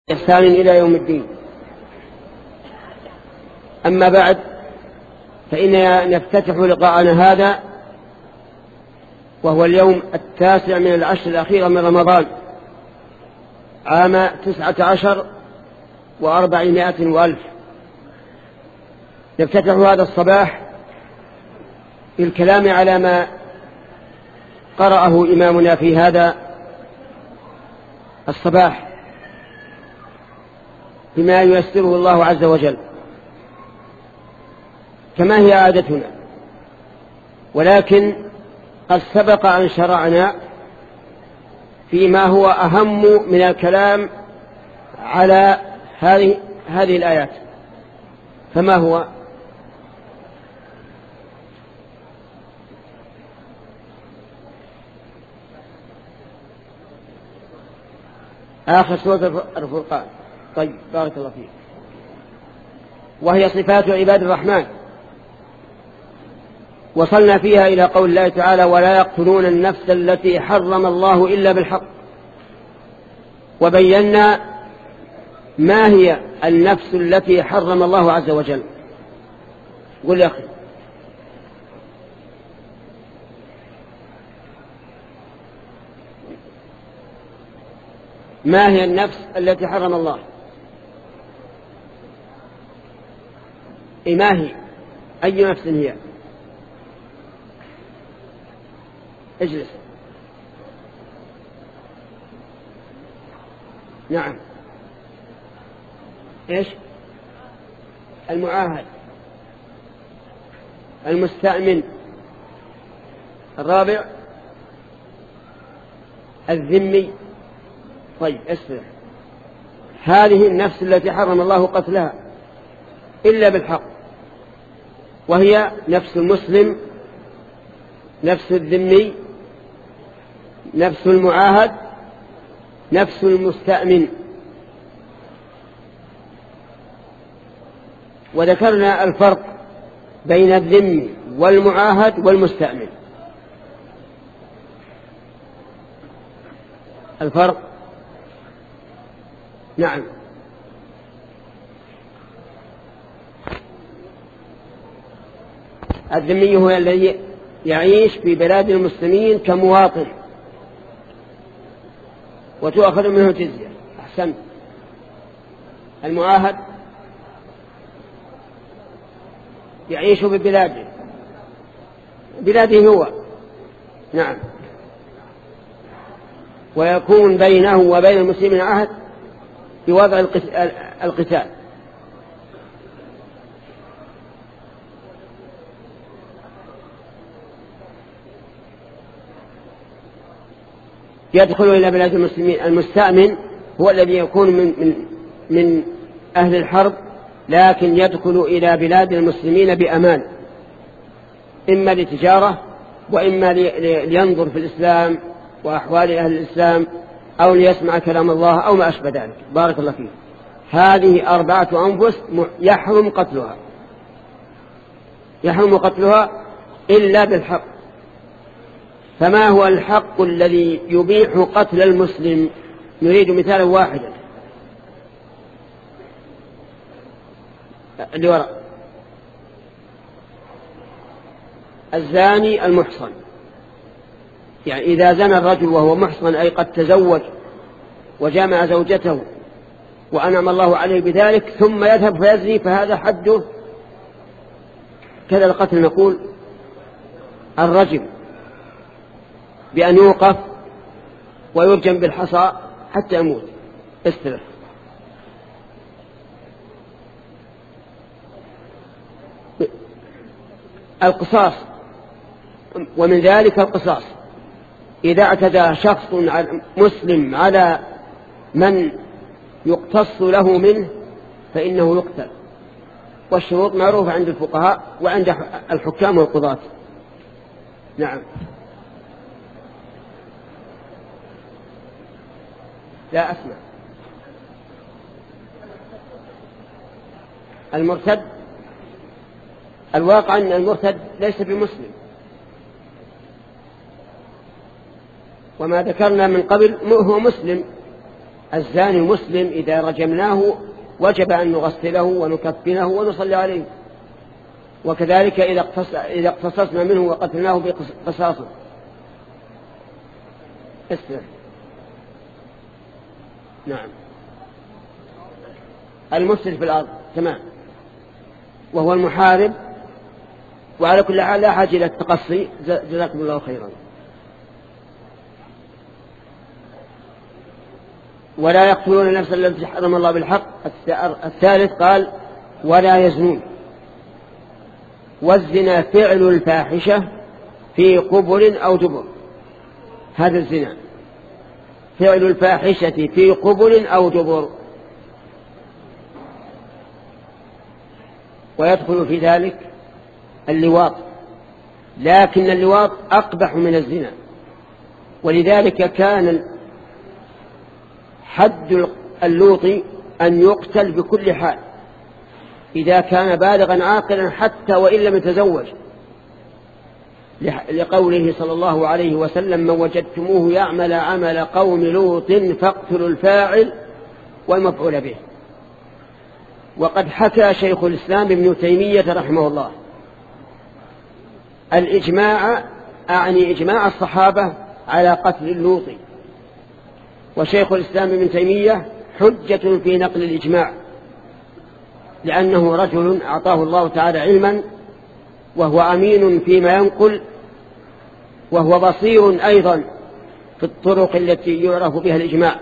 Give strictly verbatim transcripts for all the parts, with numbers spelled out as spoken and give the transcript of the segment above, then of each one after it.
إحسان إلى يوم الدين. أما بعد، فإننا نفتتح لقاءنا هذا وهو اليوم التاسع من العشر الأخيرة من رمضان عام تسعة عشر وأربعمائة وألف. نفتتح هذا الصباح بالكلام على ما قرأه إمامنا في هذا الصباح بما ييسره الله عز وجل كما هي عادتنا، ولكن قد سبق أن شرعنا فيما هو أهم من الكلام على هذه هذه الآيات. فما هو؟ آخر سورة الفرقان. طيب، بارك الله فيك. وهي صفات عباد الرحمن. وصلنا فيها إلى قول الله تعالى: ولا يقتلون النفس التي حرم الله إلا بالحق. وبينا ما هي النفس التي حرم الله عز وجل. قل يا أخي. ما هي النفس التي حرم الله؟ إيه ما هي؟ أي نفس هي؟ اجلس. نعم. ايش؟ المعاهد، المستأمن. الرابع الذمي. طيب، اسمع، هذه النفس التي حرم الله قتلها إلا بالحق، وهي نفس المسلم، نفس الذمي، نفس المعاهد، نفس المستأمن. وذكرنا الفرق بين الذمي والمعاهد والمستأمن. الفرق، نعم، الذمي هو الذي يعيش في بلاد المسلمين كمواطن وتؤخذ منه جزية. أحسنت. المعاهد يعيش في بلاده بلاده هو، نعم، ويكون بينه وبين المسلمين عهد بوضع القتال. يدخل إلى بلاد المسلمين. المستأمن هو الذي يكون من, من, من أهل الحرب، لكن يدخل إلى بلاد المسلمين بأمان، إما لتجارة وإما لينظر في الإسلام وأحوال أهل الإسلام، أو ليسمع كلام الله أو ما أشبه ذلك. بارك الله فيه. هذه أربعة أنفس يحرم قتلها يحرم قتلها إلا بالحق. فما هو الحق الذي يبيح قتل المسلم؟ نريد مثالا واحدا. اللي وراء: الزاني المحصن. يعني إذا زنى الرجل وهو محصن، أي قد تزوج وجامع زوجته وأنعم الله عليه بذلك، ثم يذهب فيزني، فهذا حده كذا القتل. نقول الرجم بأن يوقف ويرجم بالحصى حتى يموت. استرح. القصاص، ومن ذلك القصاص إذا اعتدى شخص مسلم على من يقتص له منه فإنه يقتل. والشروط معروفة عند الفقهاء وعند الحكام والقضاة. نعم. لا أسمع. المرتد، الواقع أن المرتد ليس بمسلم، وما ذكرنا من قبل هو مسلم، الزاني مسلم إذا رجمناه وجب أن نغسله ونكفنه ونصلي عليه، وكذلك إذا اقتصصنا منه وقتلناه بقصاصه. اسمع. نعم. المفسد في الأرض تمام، وهو المحارب. وعلى كل حال لا حاجة إلى التقصي، جزاكم الله خيرا. ولا يقتلون النفس التي حرم الله بالحق. الثالث قال ولا يزنون. والزنا فعل الفاحشة في قبل أو دبر. هذا الزنا فعل الفاحشة في قبل أو دبر. ويدخل في ذلك اللواط، لكن اللواط أقبح من الزنا، ولذلك كان حد اللوط أن يقتل بكل حال إذا كان بالغا عاقلا حتى وإن لم يتزوج، لقوله صلى الله عليه وسلم من وجدتموه يعمل عمل قوم لوط فاقتلوا الفاعل والمفعول به. وقد حكى شيخ الإسلام ابن تيمية رحمه الله الإجماع، أعني إجماع الصحابة على قتل اللوط، وشيخ الإسلام ابن تيمية حجة في نقل الإجماع، لأنه رجل أعطاه الله تعالى علما وهو أمين فيما ينقل، وهو بصير أيضا في الطرق التي يعرف بها الإجماع.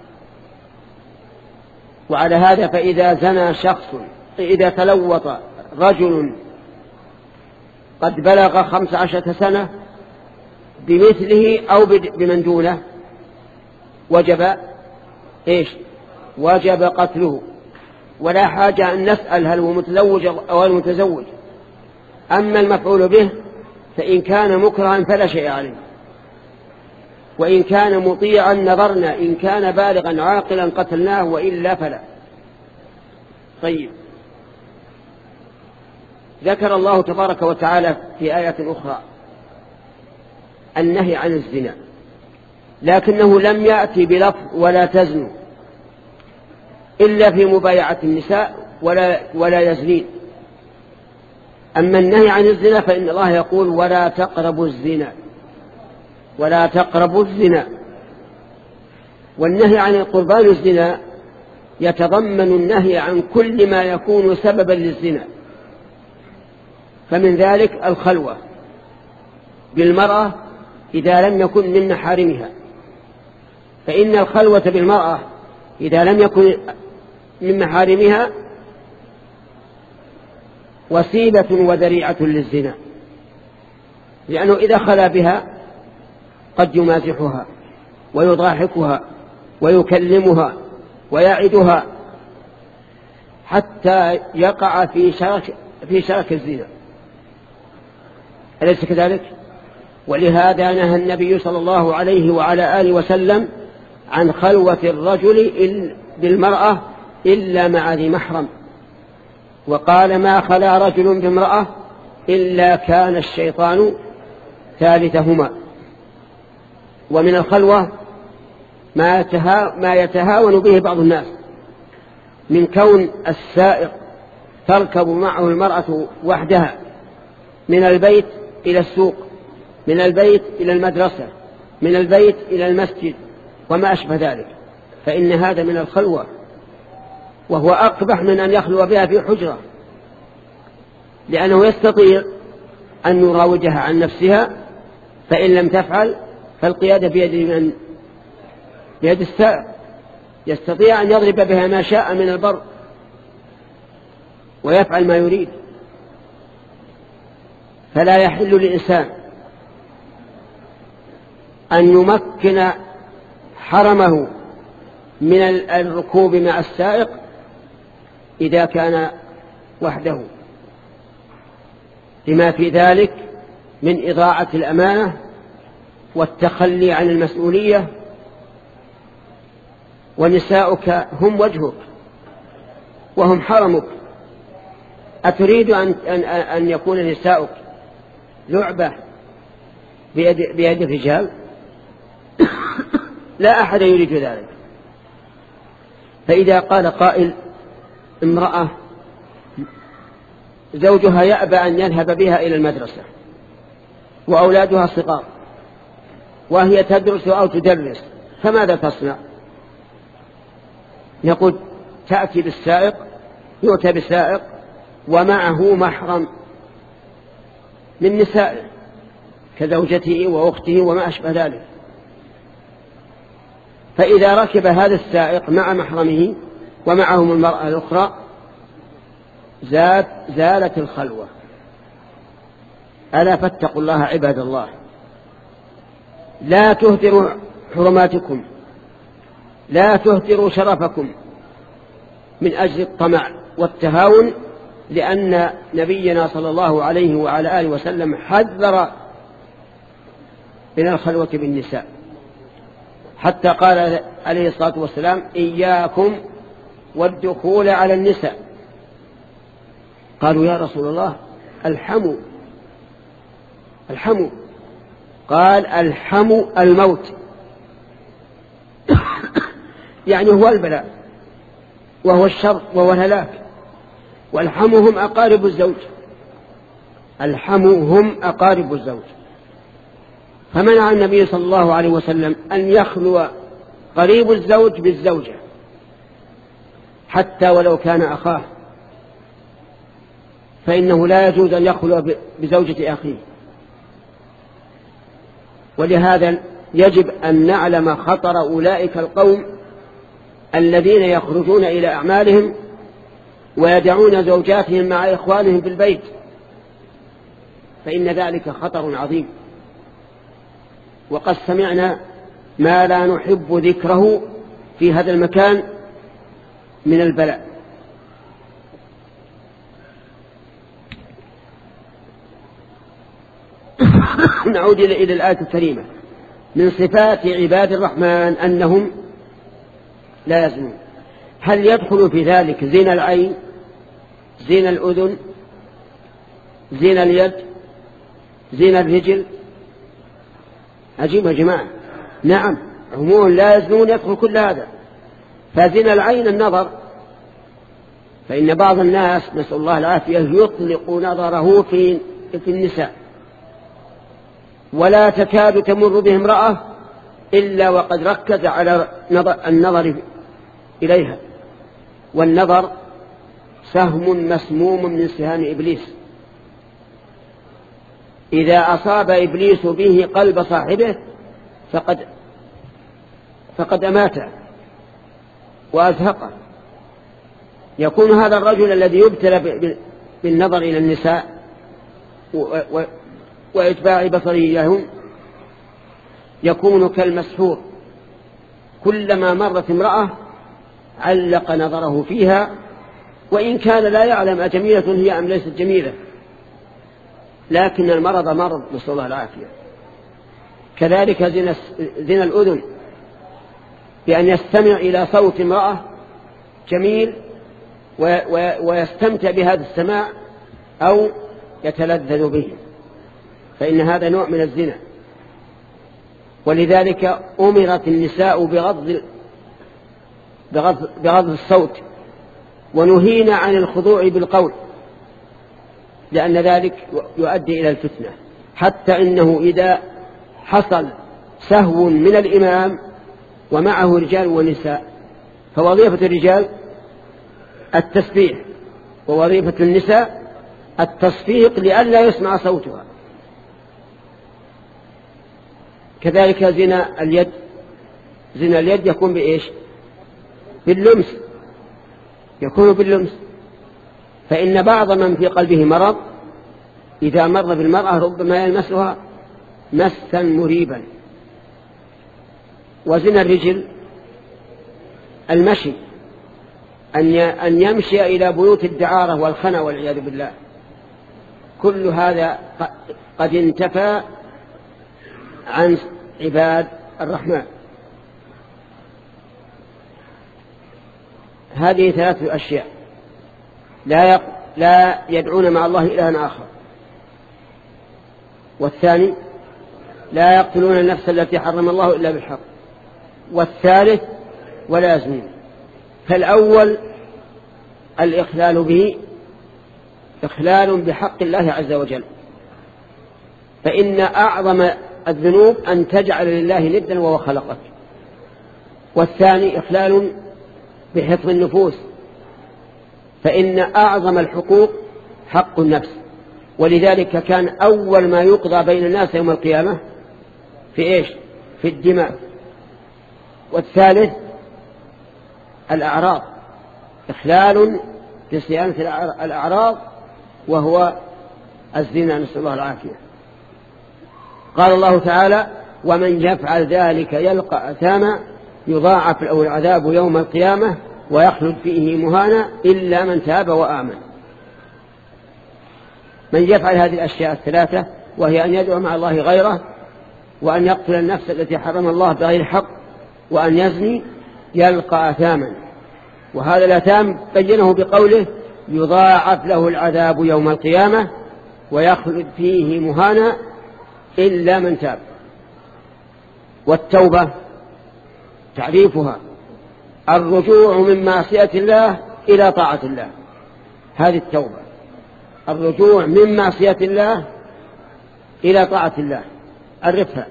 وعلى هذا فإذا زنى شخص، إذا تلوط رجل قد بلغ خمس عشرة سنة بمثله أو بمن دونه وجب إيش؟ وجب قتله، ولا حاجة أن نسأل هل هو متزوج أو المتزوج. أما المفعول به فإن كان مكرها فلا شيء عليه، وإن كان مطيعا نظرنا، إن كان بالغا عاقلا قتلناه، وإلا فلا. طيب، ذكر الله تبارك وتعالى في آية أخرى النهي عن الزنا، لكنه لم يأتي بلفظ ولا تزنوا إلا في مبايعة النساء ولا, ولا يزنين. أما النهي عن الزنا فإن الله يقول ولا تقربوا الزنا، ولا تقربوا الزنا. والنهي عن قربان الزنا يتضمن النهي عن كل ما يكون سببا للزنا، فمن ذلك الخلوة بالمرأة إذا لم يكن من محارمها، فإن الخلوة بالمرأة إذا لم يكن من محارمها وسيلة وذريعة للزنا، لأنه إذا خلا بها قد يمازحها ويضاحكها ويكلمها ويعدها حتى يقع في شرك, في شرك الزنا، أليس كذلك؟ ولهذا نهى النبي صلى الله عليه وعلى آله وسلم عن خلوة الرجل بالمرأة إلا مع ذي محرم، وقال ما خلا رجل بامرأة إلا كان الشيطان ثالثهما. ومن الخلوة ما, يتها ما يتهاون به بعض الناس من كون السائق تركب معه المرأة وحدها من البيت إلى السوق، من البيت إلى المدرسة، من البيت إلى المسجد وما أشبه ذلك، فإن هذا من الخلوة، وهو أقبح من أن يخلو بها في حجرة، لأنه يستطيع أن يراودها عن نفسها، فإن لم تفعل فالقيادة بيد من؟ بيد السائق، يستطيع أن يضرب بها ما شاء من البر ويفعل ما يريد. فلا يحل للإنسان أن يمكن حرمه من الركوب مع السائق إذا كان وحده، لما في ذلك من إضاعة الأمانة والتخلي عن المسؤولية. ونساؤك هم وجهك وهم حرمك، أتريد أن, أن, أن يكون نساؤك لعبة بيد, بيد الرجال؟ لا أحد يريد ذلك. فإذا قال قائل امرأة زوجها يأبى أن يذهب بها إلى المدرسة وأولادها صغار وهي تدرس أو تدرس، فماذا تصنع؟ نقول تأتي بالسائق، يؤتى بالسائق ومعه محرم من نسائه كزوجته وأخته وما أشبه ذلك، فإذا ركب هذا السائق مع محرمه ومعهم المرأة الأخرى زاد زالت الخلوة. ألا فاتقوا الله عباد الله، لا تهدروا حرماتكم، لا تهدروا شرفكم من أجل الطمع والتهاون، لأن نبينا صلى الله عليه وعلى آله وسلم حذر من الخلوة بالنساء، حتى قال عليه الصلاة والسلام إياكم والدخول على النساء. قالوا يا رسول الله الحموا الحموا قال الحموا الموت يعني هو البلاء وهو الشر وهو الهلاك، والحموا هم أقارب الزوج، الحموا هم أقارب الزوج. فمنع النبي صلى الله عليه وسلم أن يخلو قريب الزوج بالزوجة حتى ولو كان أخاه، فإنه لا يجوز أن يخلو بزوجة أخيه. ولهذا يجب أن نعلم خطر أولئك القوم الذين يخرجون إلى أعمالهم ويدعون زوجاتهم مع إخوانهم في البيت، فإن ذلك خطر عظيم، وقد سمعنا ما لا نحب ذكره في هذا المكان من البلاء. نعود إلى الآية الكريمة. من صفات عباد الرحمن أنهم لا يزنون. هل يدخل في ذلك زنا العين، زنا الأذن، زنا اليد، زنا الرجل؟ عجيب يا جماعة. نعم، عموما لا يزنون يدخل كل هذا. فزنا العين النظر، فإن بعض الناس نسأل الله العافية يطلق نظره في في النساء، ولا تكاد تمر به امرأة إلا وقد ركز على النظر إليها. والنظر سهم مسموم من سهام إبليس، إذا أصاب إبليس به قلب صاحبه فقد فقد أماته وأزهقه. يكون هذا الرجل الذي يبتلى بالنظر إلى النساء وإتباع بصره لهم يكون كالمسحور، كلما مرت امرأة علق نظره فيها، وإن كان لا يعلم أجميلة هي أم ليست جميلة، لكن المرض مرض، نسأل الله العافية. كذلك زنا, زنا الأذن، بأن يستمع إلى صوت امرأة جميل ويستمتع بهذا السماع أو يتلذذ به، فإن هذا نوع من الزنا. ولذلك أمرت النساء بغض بغض, بغض الصوت، ونهينا عن الخضوع بالقول، لأن ذلك يؤدي إلى الفتنة. حتى إنه إذا حصل سهو من الإمام ومعه رجال ونساء فوظيفة الرجال التسبيح، ووظيفة النساء التصفيق لئلا يسمع صوتها. كذلك زنا اليد، زنا اليد يكون بإيش؟ باللمس، يكون باللمس. فإن بعض من في قلبه مرض إذا مر بالمرأة ربما يلمسها مسا مريبا. وزنا الرجل المشي، أن يمشي إلى بيوت الدعارة والخنا والعياذ بالله. كل هذا قد انتفى عن عباد الرحمن. هذه ثلاثة أشياء: لا لا يدعون مع الله إلها آخر، والثاني لا يقتلون النفس التي حرم الله إلا بالحق، والثالث ولا يزنون. فالأول الإخلال به إخلال بحق الله عز وجل، فإن أعظم الذنوب أن تجعل لله ندا وهو خلقك. والثاني إخلال بحفظ النفوس، فإن أعظم الحقوق حق النفس، ولذلك كان أول ما يقضى بين الناس يوم القيامة في إيش؟ في الدماء. والثالث الأعراض، إخلال بصيانة الأعراض وهو الزنا، نسأل الله العافية. قال الله تعالى: ومن يفعل ذلك يلقى أثاما يضاعف له العذاب يوم القيامة ويخلد فيه مهانا إلا من تاب وآمن. من يفعل هذه الأشياء الثلاثة، وهي أن يدعو مع الله غيره، وأن يقتل النفس التي حرم الله بغير حق، وأن يزني، يلقى أثاما. وهذا الأثام بينه بقوله: يضاعف له العذاب يوم القيامة ويخلد فيه مهانا إلا من تاب. والتوبة تعريفها الرجوع من معصية الله إلى طاعة الله. هذه التوبة، الرجوع من معصية الله إلى طاعة الله. عرفها.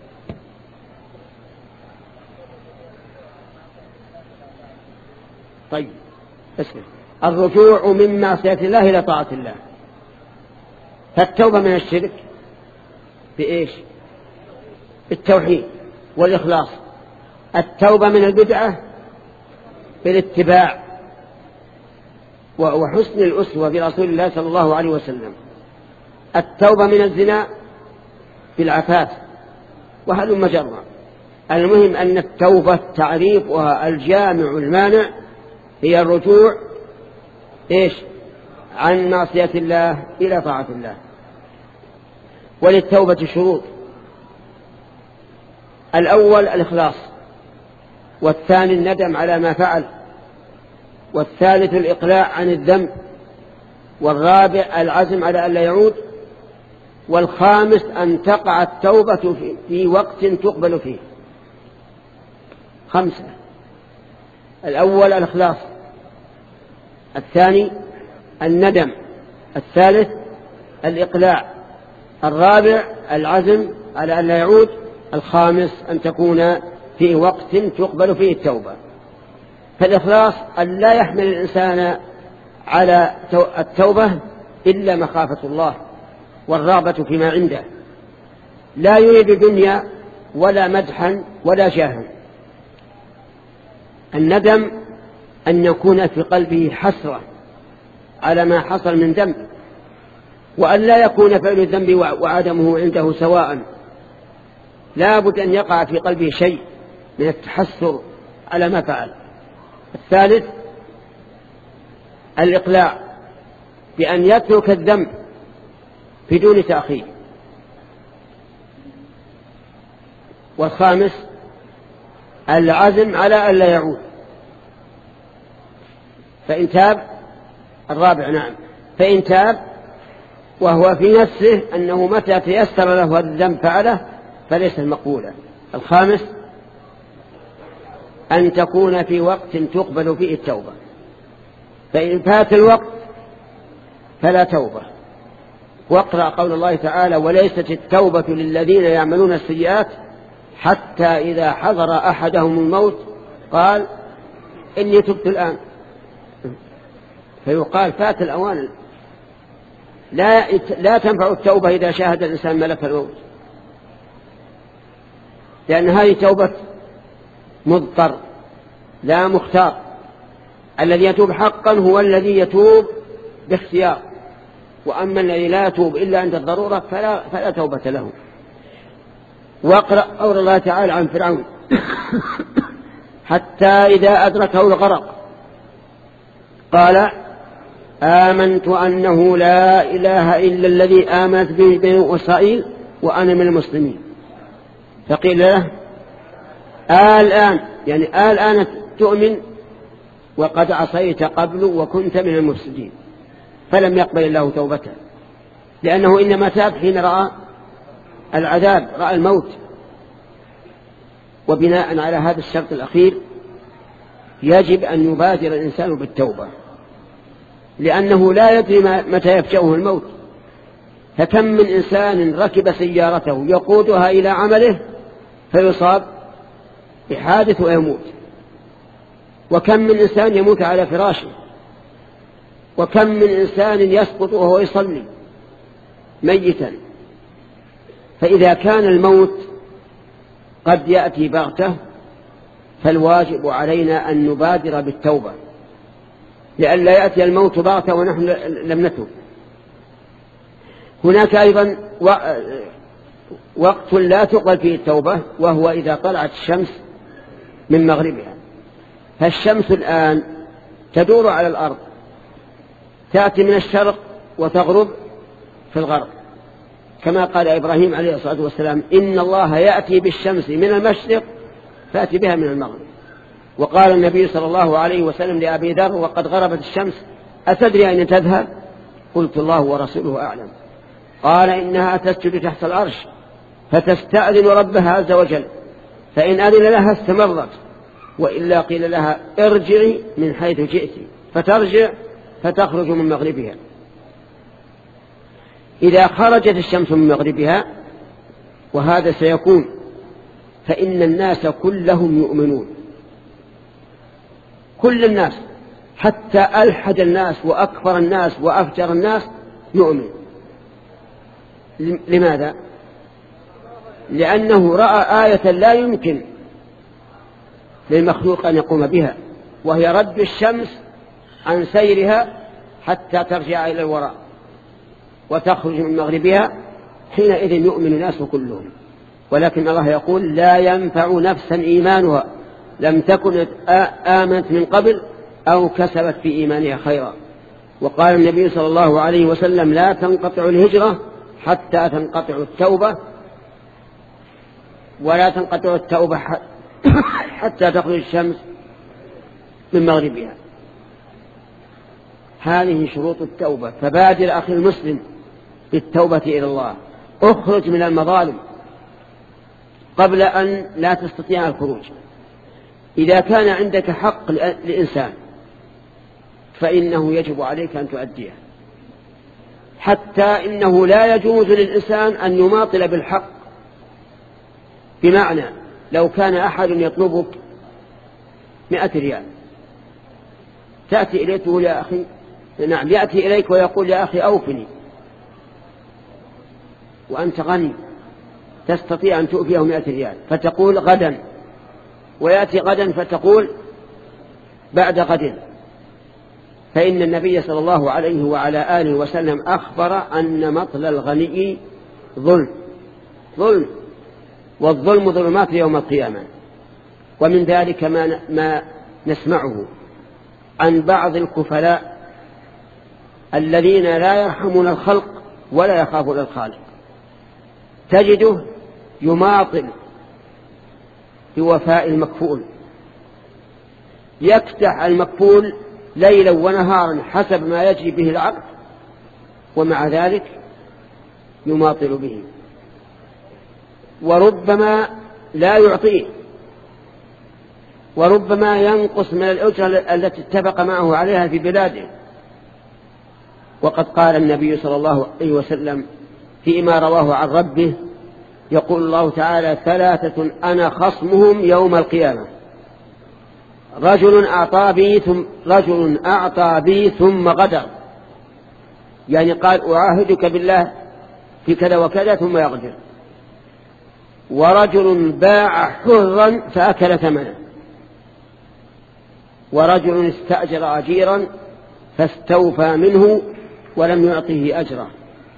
طيب اسمع، الرجوع من معصية الله إلى طاعة الله. فالتوبة من الشرك بإيش؟ بالتوحيد والإخلاص. التوبة من البدعة بالاتباع وحسن الأسوة برسول الله صلى الله عليه وسلم. التوبة من الزنا بالعفاف، وهلم جرا. المهم أن التوبة تعريفها الجامع المانع هي الرجوع إيش؟ عن معصية الله إلى طاعة الله. وللتوبة شروط: الأول الإخلاص، والثاني الندم على ما فعل، والثالث الإقلاع عن الذنب، والرابع العزم على ألا يعود، والخامس أن تقع التوبة في وقت تقبل فيه. خمسة: الأول الإخلاص، الثاني الندم، الثالث الإقلاع، الرابع العزم على ألا يعود، الخامس أن تكون في وقت تقبل فيه التوبة. فالإخلاص أن لا يحمل الإنسان على التوبة إلا مخافة الله والرغبة فيما عنده، لا يريد دنيا ولا مدحا ولا جاها. الندم أن يكون في قلبه حسرة على ما حصل من ذنب، وأن لا يكون فعل الذنب وعدمه عنده سواء، لا بد أن يقع في قلبه شيء من التحسر على ما فعل. الثالث الإقلاع، بأن يترك الذنب بدون تأخير. والخامس العزم على ألا يعود. فإن تاب، الرابع نعم، فإن تاب وهو في نفسه أنه متى تيسر له الذنب فعله فليس مقبولا. الخامس أن تكون في وقت تقبل فيه التوبة، فإن فات الوقت فلا توبة. واقرأ قول الله تعالى: وليست التوبة للذين يعملون السيئات حتى إذا حضر أحدهم الموت قال إني تبت الآن. فيقال فات الأوان. لا, لا تنفع التوبة إذا شاهد الإنسان ملك الموت، لأن هذه توبة مضطر لا مختار. الذي يتوب حقا هو الذي يتوب باختيار، وأما الذي لا يتوب إلا عند الضرورة فلا, فلا توبة له. واقرأ قول الله تعالى عن فرعون: حتى إذا أدركه الغرق قال آمنت أنه لا إله إلا الذي آمنت به بنو إسرائيل وأنا من المسلمين. فقيل له: الآن يعني الآن تؤمن وقد عصيت قبل وكنت من المفسدين. فلم يقبل الله توبته، لأنه إنما تاب حين رأى العذاب، رأى الموت. وبناء على هذا الشرط الأخير يجب أن يبادر الإنسان بالتوبة، لأنه لا يدري متى يفجأه الموت. فكم من إنسان ركب سيارته يقودها إلى عمله فيصاب بحادث ويموت، وكم من إنسان يموت على فراشه، وكم من إنسان يسقط وهو يصلي ميتا. فإذا كان الموت قد يأتي بغتة فالواجب علينا أن نبادر بالتوبة لئلا يأتي الموت بغتة ونحن لم نتوب. هناك أيضا وقت لا تقبل فيه التوبة، وهو إذا طلعت الشمس من مغربها. فالشمس الآن تدور على الأرض، تأتي من الشرق وتغرب في الغرب، كما قال إبراهيم عليه الصلاة والسلام: إن الله يأتي بالشمس من المشرق فأتي بها من المغرب. وقال النبي صلى الله عليه وسلم لأبي ذر وقد غربت الشمس: أتدري أين تذهب؟ قلت: الله ورسوله أعلم. قال: إنها تسجد تحت العرش فتستأذن ربها عز وجل، فإن أذن لها استمرت، وإلا قيل لها: ارجعي من حيث جئت، فترجع فتخرج من مغربها. إذا خرجت الشمس من مغربها، وهذا سيكون، فإن الناس كلهم يؤمنون، كل الناس، حتى ألحد الناس وأكبر الناس وأفجر الناس يؤمن. لماذا؟ لأنه رأى آية لا يمكن للمخلوق أن يقوم بها، وهي رد الشمس عن سيرها حتى ترجع إلى الوراء وتخرج من مغربها. حينئذ يؤمن الناس كلهم. ولكن الله يقول: لا ينفع نفسا إيمانها لم تكن آمنت من قبل أو كسبت في إيمانها خيرا. وقال النبي صلى الله عليه وسلم: لا تنقطع الهجرة حتى تنقطع التوبة، ولا تنقطع التوبة حتى تخرج الشمس من مغربها. هذه شروط التوبة. فبادر أخي المسلم بالتوبة إلى الله، اخرج من المظالم قبل أن لا تستطيع الخروج. إذا كان عندك حق لإنسان فإنه يجب عليك أن تؤديه، حتى إنه لا يجوز للإنسان أن يماطل بالحق. بمعنى لو كان أحد يطلبك مئة ريال، تأتي إليه تقول: يا أخي، نعم، يأتي إليك ويقول: يا أخي أوفني، وأنت غني تستطيع أن تؤفيه مئة ريال، فتقول غدا، ويأتي غدا فتقول بعد غد. فإن النبي صلى الله عليه وعلى آله وسلم أخبر أن مطل الغني ظلم ظلم والظلم ظلمات يوم القيامة. ومن ذلك ما, ما نسمعه عن بعض الكفلاء الذين لا يرحمون الخلق ولا يخافون الخالق، تجده يماطل بوفاء المكفول، يكتح المكفول ليلا ونهارا حسب ما يجري به العقد، ومع ذلك يماطل به، وربما لا يعطيه، وربما ينقص من الأجرة التي اتفق معه عليها في بلاده. وقد قال النبي صلى الله عليه وسلم فيما رواه عن ربه: يقول الله تعالى: ثلاثة أنا خصمهم يوم القيامة، رجل أعطى بي ثم, رجل أعطى بي ثم غدر، يعني قال: أعاهدك بالله في كذا وكذا ثم يغدر. ورجل باع حرا فأكل ثمنه. ورجل استأجر أجيرا فاستوفى منه ولم يعطه أجره.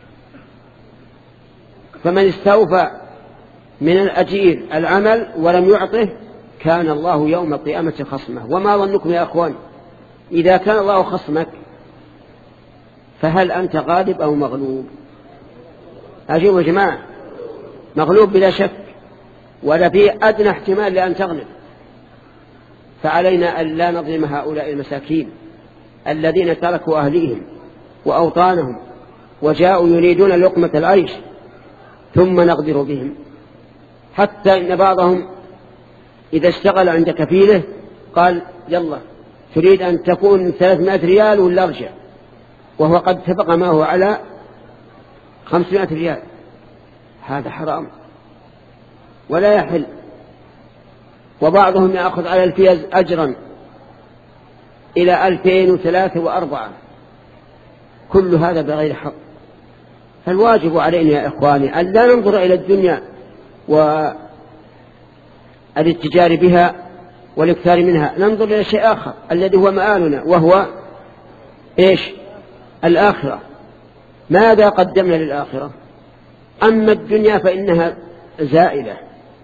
فمن استوفى من الأجير العمل ولم يعطه كان الله يوم القيامة خصمه. وما ظنكم يا أخوان إذا كان الله خصمك فهل أنت غالب أو مغلوب؟ أجيبوا يا جماعة، مغلوب بلا شك، ولا في أدنى احتمال لأن تغلب. فعلينا أن لا نظلم هؤلاء المساكين الذين تركوا أهليهم وأوطانهم وجاءوا يريدون لقمة العيش ثم نغدر بهم. حتى إن بعضهم إذا اشتغل عند كفيله قال: يلا تريد أن تكون ثلاثمائة ريال ولا أرجع، وهو قد اتفق ما هو على خمسمائة ريال. هذا حرام ولا يحل. وبعضهم يأخذ على الفيز أجرا إلى ألفين وثلاثة وأربعة، كل هذا بغير حق. فالواجب علينا يا إخواني أن لا ننظر إلى الدنيا والاتجار بها والاكثار منها، ننظر إلى شيء آخر الذي هو مآلنا، وهو إيش؟ الآخرة. ماذا قدمنا للآخرة؟ أما الدنيا فإنها زائلة،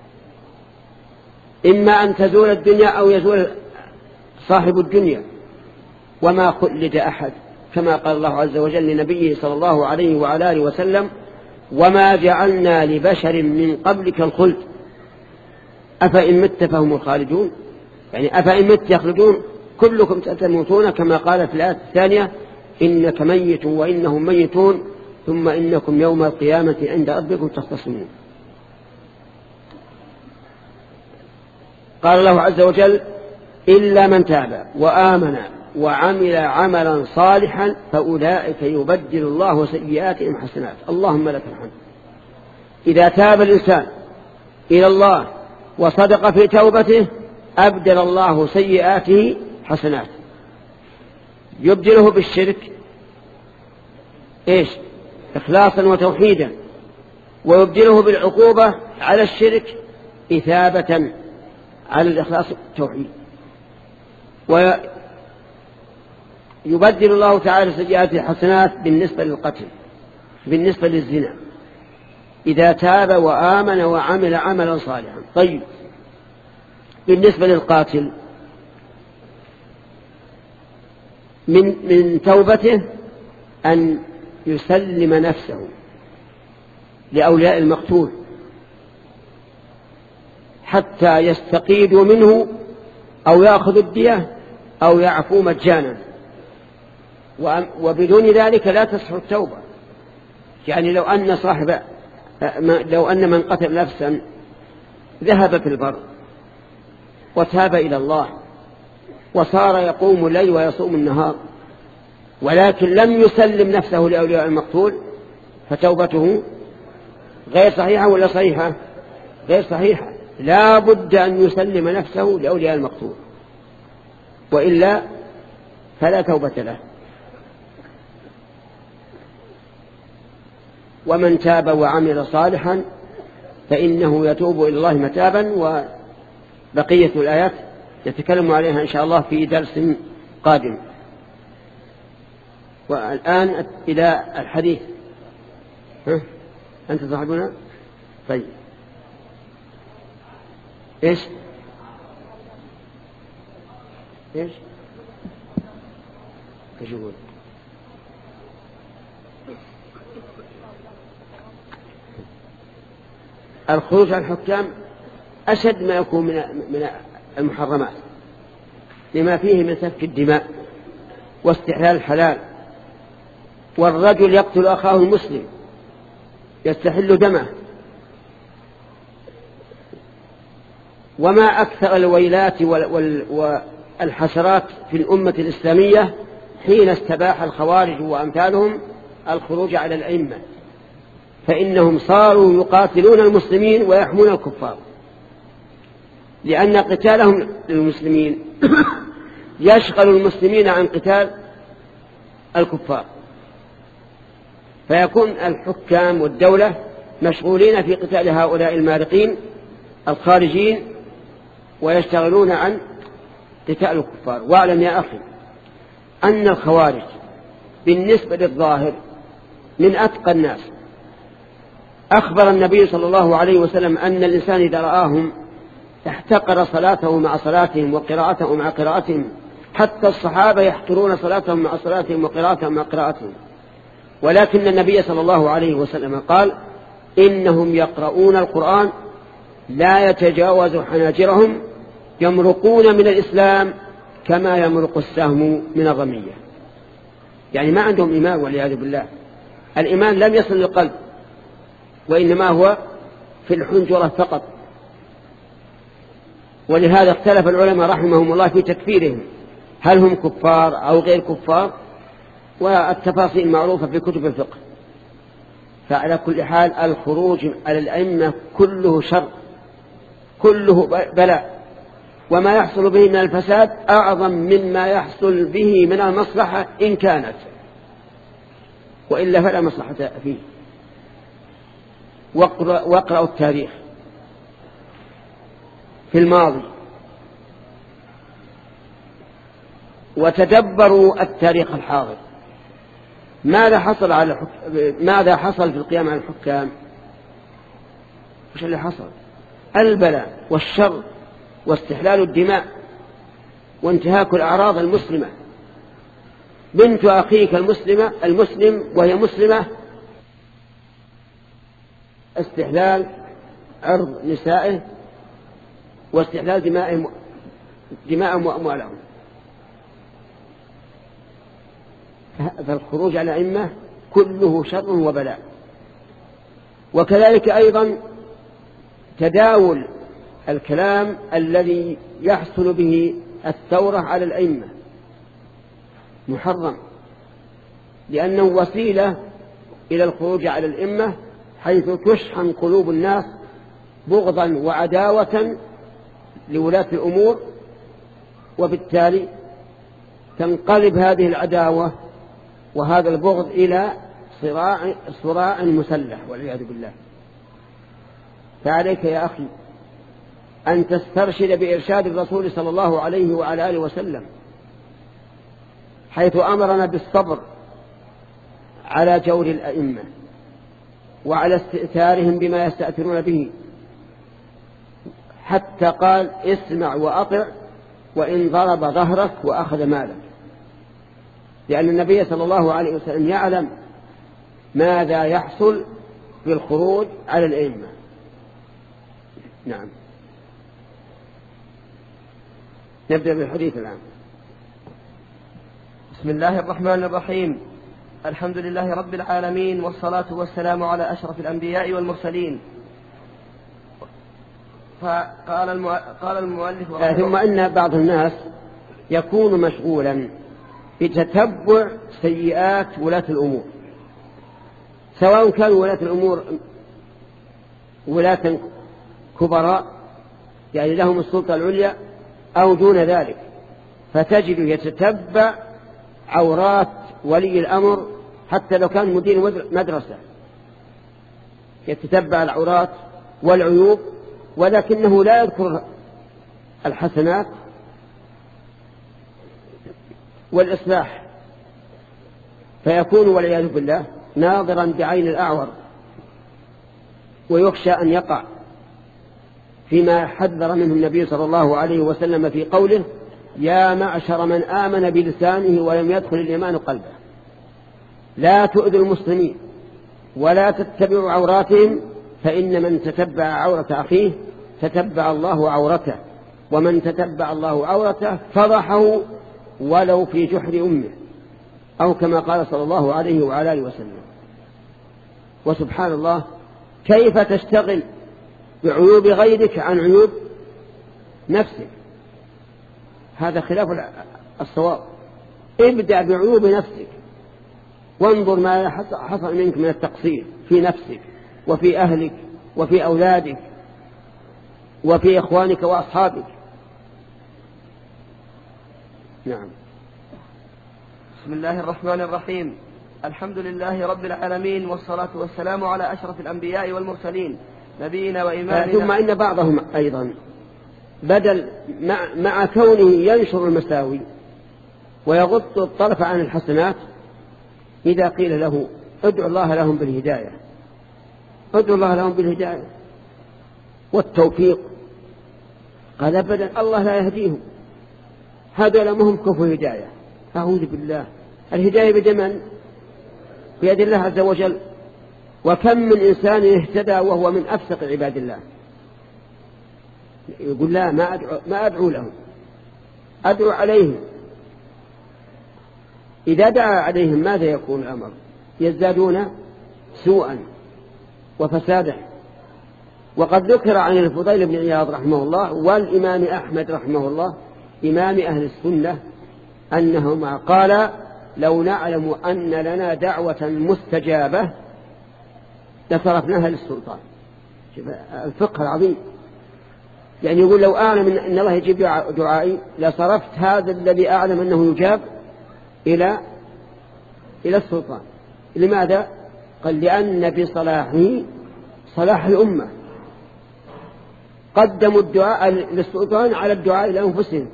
إما أن تزول الدنيا أو يزول صاحب الدنيا، وما خلد أحد، كما قال الله عز وجل لنبيه صلى الله عليه وعلى آله وسلم: وما جعلنا لبشر من قبلك الخلد أفإن مت فهم الخالدون. يعني أفإن مت يخلدون، كلكم ستموتون، كما قال في الآية الثانية: إنك ميت وإنهم ميتون ثم إنكم يوم القيامة عند ربكم تختصمون. قال الله عز وجل: إلا من تاب وآمن وعمل عملا صالحا فأولئك يبدل الله سيئاتهم حسنات. اللهم لك الحمد. إذا تاب الإنسان إلى الله وصدق في توبته أبدل الله سيئاته حسنات. يبدله بالشرك إيش؟ إخلاصا وتوحيدا، ويبدله بالعقوبة على الشرك إثابة على الإخلاص والتوحيد. ويبدل الله تعالى سيئات الحسنات بالنسبة للقتل، بالنسبة للزنا، إذا تاب وآمن وعمل عملا صالحا. طيب، بالنسبة للقاتل من, من توبته أن يسلم نفسه لأولياء المقتول حتى يستقيدوا منه أو يأخذ الدية أو يعفو مجانا، وبدون ذلك لا تصح التوبة. يعني لو أن صاحب لو أن من قتل نفسا ذهب في البر وتاب إلى الله وصار يقوم الليل ويصوم النهار، ولكن لم يسلم نفسه لأولياء المقتول، فتوبته غير صحيحة ولا صحيحة؟ غير صحيحة. لا بد أن يسلم نفسه لأولياء المقتول، وإلا فلا توبة له. ومن تاب وعمل صالحا فإنه يتوب إلى الله متابا. وبقية الآيات يتكلم عليها إن شاء الله في درس قادم. والآن إلى الحديث. ها؟ أنت صاحبنا؟ طيب، إيش إيش إيش يقول؟ الخروج على الحكام أشد ما يكون من من المحرمات، لما فيه من سفك الدماء واستحلال الحلال. والرجل يقتل أخاه المسلم يستحل دمه. وما أكثر الويلات والحسرات في الأمة الإسلامية حين استباح الخوارج وأمثالهم الخروج على الأئمة، فإنهم صاروا يقاتلون المسلمين ويحمون الكفار، لأن قتالهم للمسلمين يشغل المسلمين عن قتال الكفار، فيكون الحكام والدولة مشغولين في قتال هؤلاء المارقين الخارجين ويشتغلون عن قتال الكفار. واعلم يا أخي أن الخوارج بالنسبة للظاهر من أتقى الناس. أخبر النبي صلى الله عليه وسلم أن الإنسان إذا رآهم احتقر صلاته مع صلاتهم وقراءته مع قراءتهم، حتى الصحابة يحقرون صلاتهم مع صلاتهم وقراءتهم مع قراءتهم. ولكن النبي صلى الله عليه وسلم قال: إنهم يقرؤون القرآن لا يتجاوز حناجرهم، يمرقون من الإسلام كما يمرق السهم من الرمية. يعني ما عندهم إيمان والعياذ بالله. الإيمان لم يصل للقلب، وإنما هو في الحنجرة فقط. ولهذا اختلف العلماء رحمهم الله في تكفيرهم، هل هم كفار أو غير كفار، والتفاصيل معروفة في كتب الفقه. فعلى كل حال الخروج على الأئمة كله شر، كله بلاء، وما يحصل به من الفساد أعظم مما يحصل به من المصلحة إن كانت، وإلا فلا مصلحة فيه. واقرأوا التاريخ في الماضي وتدبروا التاريخ الحاضر. ماذا حصل على الحك... ماذا حصل في القيام على الحكام؟ وش اللي حصل؟ البلاء والشر واستحلال الدماء وانتهاك الأعراض المسلمة. بنت أخيك المسلمة المسلم وهي مسلمة، استحلال عرض نسائه واستحلال دمائهم دماءهم وأموالهم. فالخروج على الأئمة كله شر وبلاء. وكذلك أيضا تداول الكلام الذي يحصل به الثورة على الأئمة محرم، لأنه وسيلة إلى الخروج على الأئمة، حيث تشحن قلوب الناس بغضا وعداوة لولاة الأمور، وبالتالي تنقلب هذه العداوة وهذا البغض إلى صراع, صراع مسلح والعياذ بالله. فعليك يا أخي أن تسترشد بإرشاد الرسول صلى الله عليه وعلى آله وسلم، حيث أمرنا بالصبر على جور الأئمة وعلى استئثارهم بما يستأثرون به، حتى قال اسمع وأطع وإن ضرب ظهرك وأخذ مالك، لأن النبي صلى الله عليه وسلم يعلم ماذا يحصل بالخروج على الأئمة. نعم، نبدأ بالحديث الآن. بسم الله الرحمن الرحيم. الحمد لله رب العالمين، والصلاة والسلام على أشرف الأنبياء والمرسلين. فقال المو... قال المؤلف ثم إن بعض الناس يكون مشغولا بتتبع سيئات ولاة الأمور، سواء كانوا ولاة الأمور ولاة كبراء يعني لهم السلطة العليا أو دون ذلك، فتجد يتتبع عورات ولي الأمر حتى لو كان مدير مدرسة، يتتبع العورات والعيوب، ولكنه لا يذكر الحسنات والإصلاح، فيكون والعياذ بالله ناظرا بعين الأعور، ويخشى أن يقع فيما حذر منه النبي صلى الله عليه وسلم في قوله يا معشر من آمن بلسانه ولم يدخل الإيمان قلبه، لا تؤذوا المسلمين ولا تتبعوا عوراتهم، فإن من تتبع عورة أخيه تتبع الله عورته، ومن تتبع الله عورته فضحه ولو في جحر أمه، أو كما قال صلى الله عليه وعلى آله وسلم. وسبحان الله، كيف تشتغل بعيوب غيرك عن عيوب نفسك؟ هذا خلاف الصواب. ابدأ بعيوب نفسك وانظر ما حصل منك من التقصير في نفسك وفي أهلك وفي أولادك وفي إخوانك وأصحابك. نعم. بسم الله الرحمن الرحيم. الحمد لله رب العالمين، والصلاة والسلام على أشرف الأنبياء والمرسلين نبينا وإمامنا. ثم إن بعضهم أيضا بدل مع, مع كونه ينشر المساوي ويغض الطرف عن الحسنات، إذا قيل له ادعو الله لهم بالهداية، ادعو الله لهم بالهداية والتوفيق، قال أبدا الله لا يهديهم، هذا لهم كفوا هداية. أعوذ بالله، الهداية بيد من؟ بيد الله عز وجل. وكم من إنسان اهتدى وهو من أفسق عباد الله، يقول لا ما أدعو, ما أدعو لهم، أدعو عليهم. إذا دعا عليهم ماذا يكون الأمر؟ يزدادون سوءا وفسادا. وقد ذكر عن الفضيل بن عياض رحمه الله والإمام أحمد رحمه الله إمام أهل السنة أنهما قال لو نعلم أن لنا دعوة مستجابة لصرفناها للسلطان. الفقه العظيم، يعني يقول لو أعلم أن الله يجيب دعائي لصرفت هذا الذي أعلم أنه يجاب إلى إلى السلطان. لماذا؟ قال لأن بصلاحه صلاح الأمة، قدموا الدعاء للسلطان على الدعاء لأنفسهم،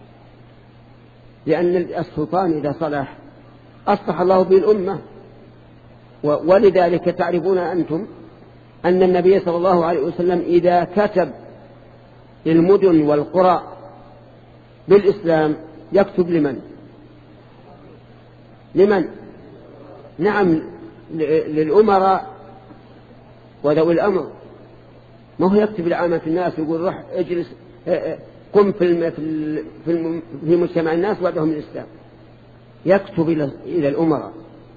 لأن السلطان إذا صلح أصلح الله به الأمة. ولذلك تعرفون أنتم أن النبي صلى الله عليه وسلم إذا كتب للمدن والقرى بالإسلام يكتب لمن؟ لمن؟ نعم للأمراء وذوي الأمر، ما هو يكتب لعامة الناس يقول روح اجلس قم في في مجتمع الناس وادعهم الإسلام. يكتب إلى الأمراء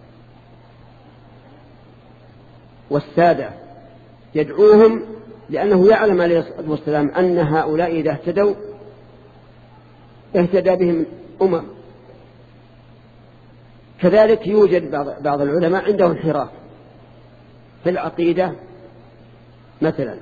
والسادة يدعوهم، لأنه يعلم عليه الصلاة والسلام أن هؤلاء إذا اهتدوا اهتدى بهم أمم. كذلك يوجد بعض, بعض العلماء عنده انحراف في العقيدة مثلا،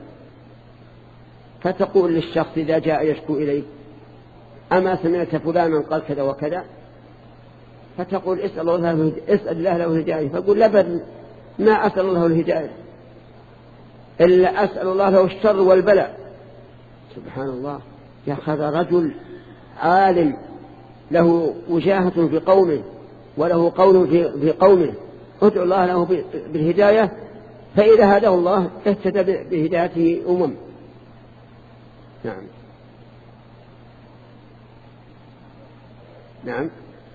فتقول للشخص إذا جاء يشكو إليك أما سمعت فلانا قال كذا وكذا، فتقول اسأل الله, اسأل الله له الهداية، فقول لا بل ما أسأل الله الهداية إلا أسأل الله له الشر والبلاء. سبحان الله يا أخي، هذا رجل عالم له وجاهة في قومه وله قول في قومه، ادعو الله له بالهداية، فإذا هداه الله اهتدى بهدايته أمم. نعم نعم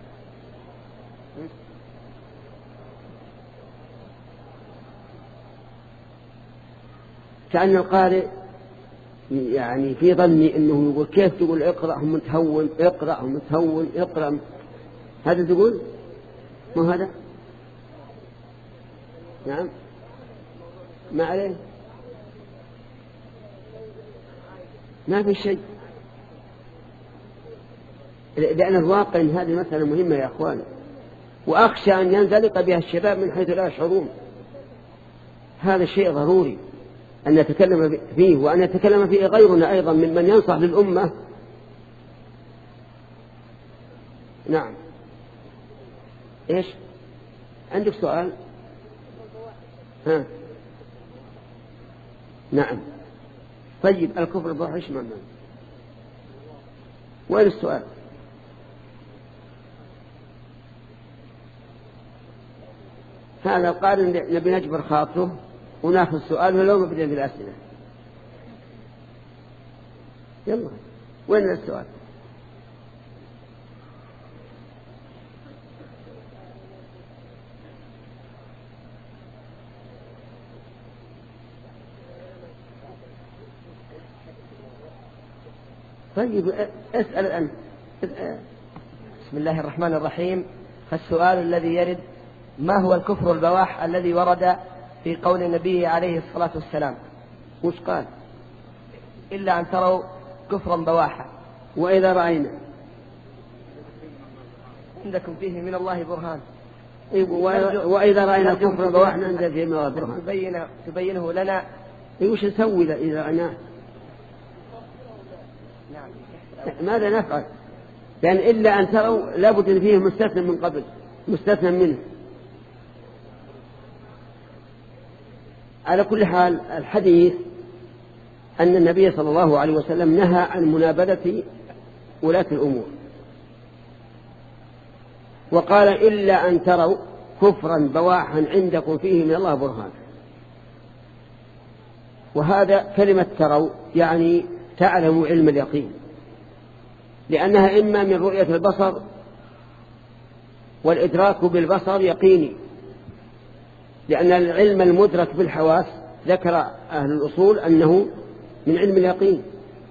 كأن القارئ يعني في ظني أنه يقول كيف تقول اقرأ هم متهون اقرأ هم متهون اقرأ، هذا تقول ما هذا؟ نعم ما عليه، ما في شيء، لأن الواقع إن هذه مسألة مهمة يا أخوان، وأخشى أن ينزلق بها الشباب من حيث لا يشعرون. هذا شيء ضروري أن نتكلم فيه، وأن نتكلم فيه غيرنا أيضا ممن ينصح للأمة. نعم إيش عندك سؤال؟ ها نعم طيب الكفر البواح إيش معناه؟ وين السؤال؟ هذا القارئ نبي نجبر خاطره وناخذ سؤال ولو مبدأ بالأسئلة. يلا وين السؤال؟ طيب اسأل أنت. بسم الله الرحمن الرحيم. فالسؤال الذي يرد: ما هو الكفر البواح الذي ورد في قول النبي عليه الصلاة والسلام؟ وش قال؟ إلا أن تروا كفرا بواحا. وإذا رأينا عندكم فيه من الله برهان. وإذا رأينا كفرا بواحا ننزل فيه من الله برهان. تبين تبينه لنا. وش نسوي إذا رأيناه؟ نعم. ماذا نفعل؟ لأن إلا أن تروا لابد أن فيه مستثنى من قبل، مستثنى منه. على كل حال الحديث أن النبي صلى الله عليه وسلم نهى عن منابذة ولاة الأمور، وقال إلا أن تروا كفرا بواحا عندكم فيه من الله برهان. وهذا كلمة تروا يعني تعلم علم اليقين، لأنها إما من رؤية البصر، والإدراك بالبصر يقيني، لأن العلم المدرك بالحواس ذكر أهل الأصول أنه من علم اليقين.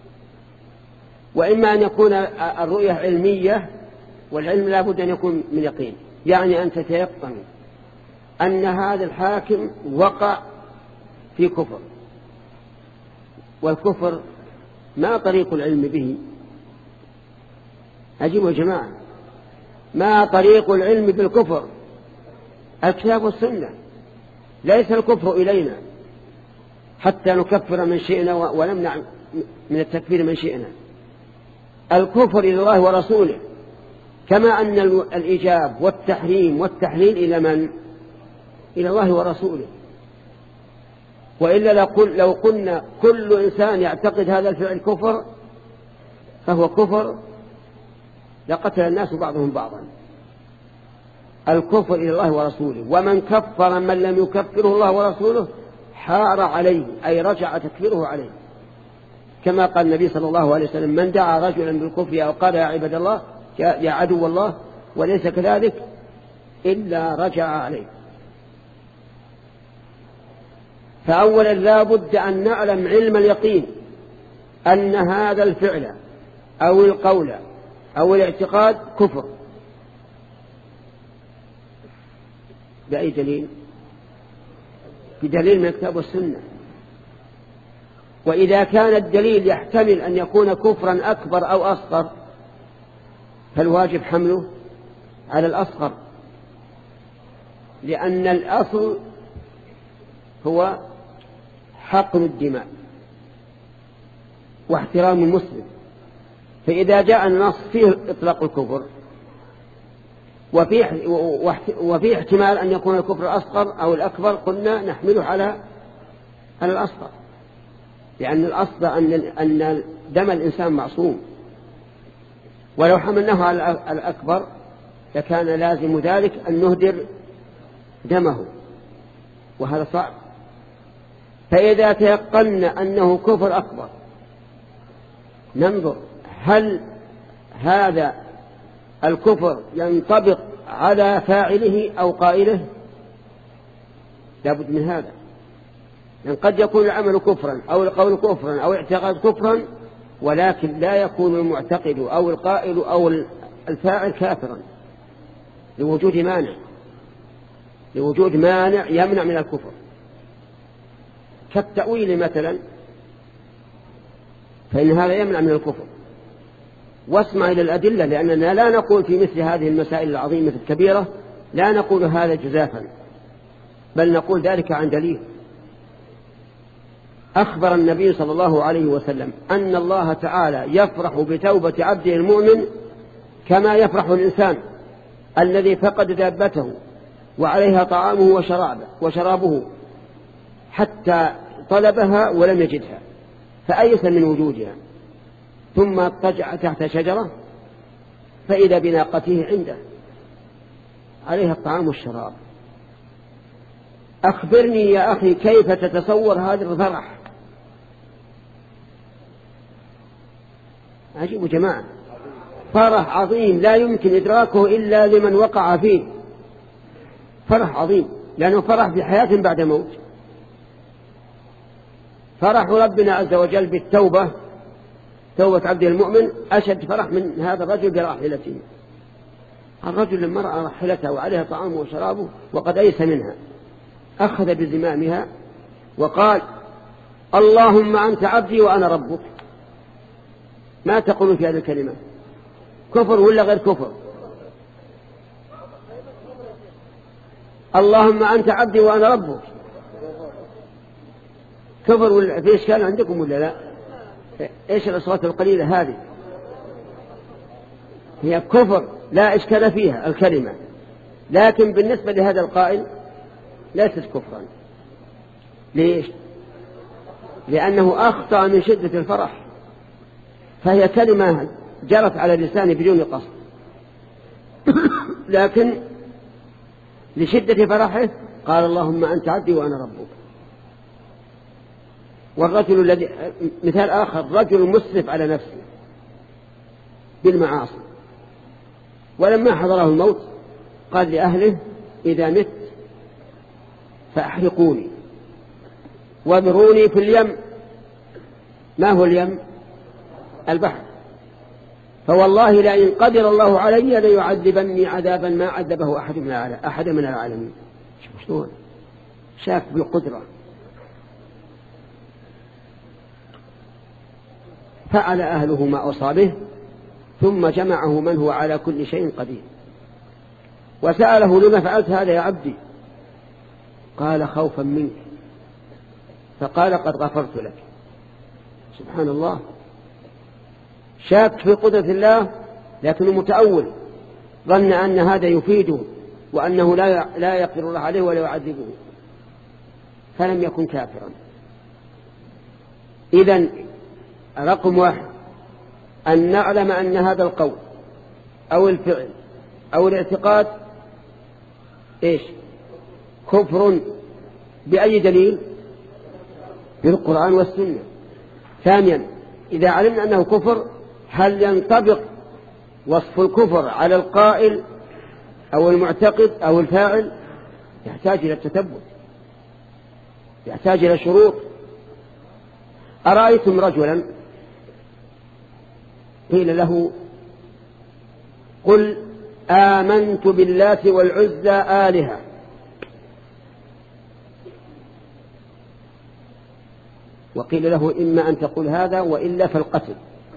وإما أن يكون الرؤية علمية، والعلم لا بد أن يكون من يقين، يعني أن تتيقن أن هذا الحاكم وقع في كفر، والكفر ما طريق العلم به؟ أجيبوا يا جماعة، ما طريق العلم بالكفر؟ الكتاب والسنة، ليس الكفر إلينا حتى نكفر من شئنا ونمنع من التكفير من شئنا. الكفر إلى الله ورسوله، كما أن الإيجاب والتحريم والتحليل إلى من؟ إلى الله ورسوله. وإلا لو قلنا كل إنسان يعتقد هذا الفعل كفر فهو كفر لقتل الناس بعضهم بعضا. الكفر إلى الله ورسوله، ومن كفر من لم يكفره الله ورسوله حار عليه، أي رجع تكفيره عليه، كما قال النبي صلى الله عليه وسلم: من دعا رجلا بالكفر أو قال يا عباد الله يا عدو الله وليس كذلك إلا رجع عليه. فأولا لا بد أن نعلم علم اليقين أن هذا الفعل أو القول أو الاعتقاد كفر. بأي دليل؟ بدليل من الكتاب والسنة. وإذا كان الدليل يحتمل أن يكون كفرا أكبر أو أصغر فالواجب حمله على الأصغر، لأن الأصل هو حقن الدماء واحترام المسلم. فإذا جاء النص فيه إطلاق الكفر وفيه, وفيه احتمال أن يكون الكفر أصغر أو الأكبر، قلنا نحمله على على الأصغر، لأن الأصل أن أن دم الإنسان معصوم، ولو حملناه على الأكبر لكان لازم ذلك أن نهدر دمه، وهذا صعب. فإذا تيقنا أنه كفر أكبر ننظر هل هذا الكفر ينطبق على فاعله أو قائله. لابد من هذا، لأن قد يكون العمل كفرا أو القول كفرا أو اعتقاد كفرا، ولكن لا يكون المعتقد أو القائل أو الفاعل كافرا لوجود مانع لوجود مانع يمنع من الكفر، كالتأويل مثلا، فإن هذا يمنع من الكفر. واسمع إلى الأدلة، لأننا لا نقول في مثل هذه المسائل العظيمة الكبيرة لا نقول هذا جزافا، بل نقول ذلك عن دليل. أخبر النبي صلى الله عليه وسلم أن الله تعالى يفرح بتوبة عبده المؤمن كما يفرح الإنسان الذي فقد دابته وعليها طعامه وشرابه, وشرابه حتى طلبها ولم يجدها فأيس من وجودها، ثم اضطجع تحت شجرة فإذا بناقته عنده عليها الطعام والشراب. أخبرني يا أخي كيف تتصور هذا الفرح؟ عجيب جماعة، فرح عظيم لا يمكن إدراكه إلا لمن وقع فيه، فرح عظيم لأنه فرح بحياة بعد موت. فرح ربنا عز وجل بالتوبة، توبة عبد المؤمن أشد فرح من هذا الرجل براحلته. الرجل لما رأى راحلته وعليها طعامه وشرابه وقد أيس منها أخذ بزمامها وقال: اللهم أنت عبدي وأنا ربك. ما تقولون في هذه الكلمة؟ كفر ولا غير كفر؟ اللهم أنت عبدي وأنا ربك كفر ولا في إشكال عندكم ولا لا؟ إيش الأصوات القليلة هذه؟ هي كفر لا إشكال فيها الكلمة، لكن بالنسبة لهذا القائل ليست كفرا. ليش؟ لأنه أخطأ من شدة الفرح، فهي كلمة جرت على لسانه بدون قصد، لكن لشدة فرحه قال: اللهم أنت عبدي وأنا ربك. والرجل الذي مثال آخر، رجل مسرف على نفسه بالمعاصي، ولما حضره الموت قال لأهله: إذا مت فأحرقوني وابروني في اليم. ما هو اليم؟ البحر. فوالله لئن قدر الله علي ليعذبني عذابا ما عذبه أحد من أحد من العالمين. شلون شاف بالقدرة. فعل أهله ما أصابه، ثم جمعه من هو على كل شيء قدير وسأله: لما فعلت هذا يا عبدي؟ قال: خوفا منك. فقال: قد غفرت لك. سبحان الله، شاك في قدرة الله لكنه متأول، ظن أن هذا يفيده وأنه لا لا يقدر الله عليه ولا يعذبه، فلم يكن كافرا. إذن رقم واحد أن نعلم أن هذا القول أو الفعل أو الاعتقاد إيش؟ كفر. بأي دليل؟ بالقرآن والسنة. ثانيا، إذا علمنا أنه كفر، هل ينطبق وصف الكفر على القائل أو المعتقد أو الفاعل؟ يحتاج إلى التثبت، يحتاج إلى شروط. أرأيتم رجلا قيل له: قل آمنت باللات والعزى آلهة، وقيل له: إما أن تقول هذا وإلا فالقتل.